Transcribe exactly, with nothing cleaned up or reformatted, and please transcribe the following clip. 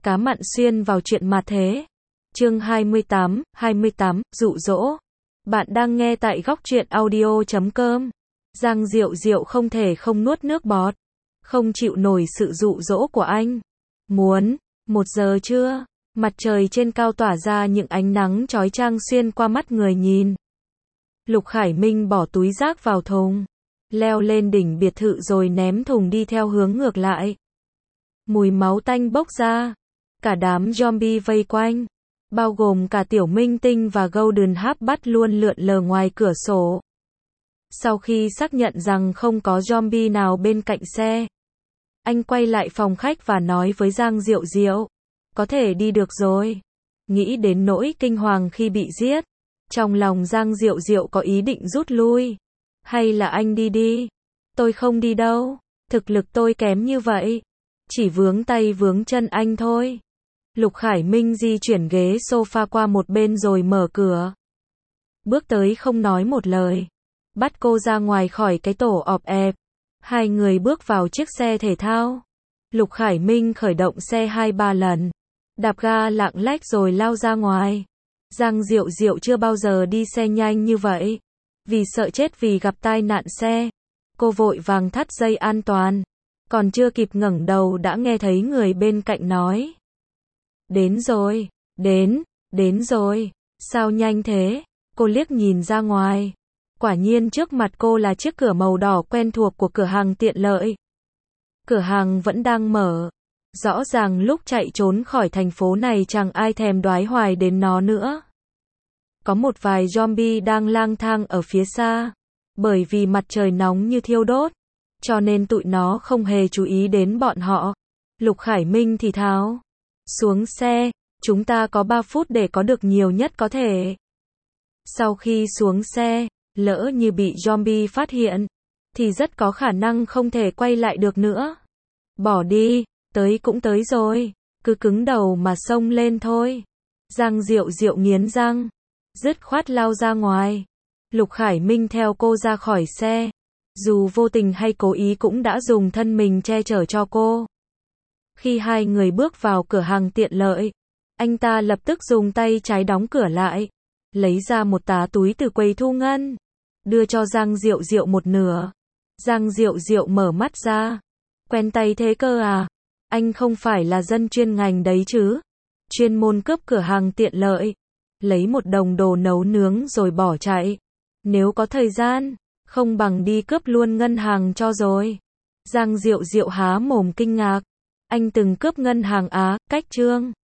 Cá mặn xuyên vào chuyện mà thế. Chương hai mươi tám, hai mươi tám, dụ dỗ. Bạn đang nghe tại góc truyện audio chấm com. Giang Diệu Diệu không thể không nuốt nước bọt. Không chịu nổi sự dụ dỗ của anh. Muốn, một giờ trưa, mặt trời trên cao tỏa ra những ánh nắng chói chang xuyên qua mắt người nhìn. Lục Khải Minh bỏ túi rác vào thùng, leo lên đỉnh biệt thự rồi ném thùng đi theo hướng ngược lại. Mùi máu tanh bốc ra, cả đám zombie vây quanh, bao gồm cả Tiểu Minh Tinh và Golden Hap bắt luôn lượn lờ ngoài cửa sổ. Sau khi xác nhận rằng không có zombie nào bên cạnh xe, anh quay lại phòng khách và nói với Giang Diệu Diệu, có thể đi được rồi. Nghĩ đến nỗi kinh hoàng khi bị giết, trong lòng Giang Diệu Diệu có ý định rút lui. Hay là anh đi đi? Tôi không đi đâu, thực lực tôi kém như vậy, chỉ vướng tay vướng chân anh thôi. Lục Khải Minh di chuyển ghế sofa qua một bên rồi mở cửa. Bước tới không nói một lời, bắt cô ra ngoài khỏi cái tổ ọp ẹp. Hai người bước vào chiếc xe thể thao. Lục Khải Minh khởi động xe hai ba lần, đạp ga lạng lách rồi lao ra ngoài. Giang Diệu Diệu chưa bao giờ đi xe nhanh như vậy. Vì sợ chết vì gặp tai nạn xe, cô vội vàng thắt dây an toàn. Còn chưa kịp ngẩng đầu đã nghe thấy người bên cạnh nói. Đến rồi, đến, đến rồi, sao nhanh thế? Cô liếc nhìn ra ngoài. Quả nhiên trước mặt cô là chiếc cửa màu đỏ quen thuộc của cửa hàng tiện lợi. Cửa hàng vẫn đang mở. Rõ ràng lúc chạy trốn khỏi thành phố này chẳng ai thèm đoái hoài đến nó nữa. Có một vài zombie đang lang thang ở phía xa. Bởi vì mặt trời nóng như thiêu đốt, cho nên tụi nó không hề chú ý đến bọn họ. Lục Khải Minh thì thào. Xuống xe, chúng ta có ba phút để có được nhiều nhất có thể. Sau khi xuống xe, lỡ như bị zombie phát hiện, thì rất có khả năng không thể quay lại được nữa. Bỏ đi, tới cũng tới rồi, cứ cứng đầu mà xông lên thôi. Giang Diệu Diệu nghiến răng, dứt khoát lao ra ngoài. Lục Khải Minh theo cô ra khỏi xe. Dù vô tình hay cố ý cũng đã dùng thân mình che chở cho cô. Khi hai người bước vào cửa hàng tiện lợi, anh ta lập tức dùng tay trái đóng cửa lại, lấy ra một tá túi từ quầy thu ngân, đưa cho Giang Diệu Diệu một nửa. Giang Diệu Diệu mở mắt ra. Quen tay thế cơ à? Anh không phải là dân chuyên ngành đấy chứ? Chuyên môn cướp cửa hàng tiện lợi, lấy một đồng đồ nấu nướng rồi bỏ chạy. Nếu có thời gian, không bằng đi cướp luôn ngân hàng cho rồi. Giang Diệu Diệu há mồm kinh ngạc. Anh từng cướp ngân hàng Á, cách Trương.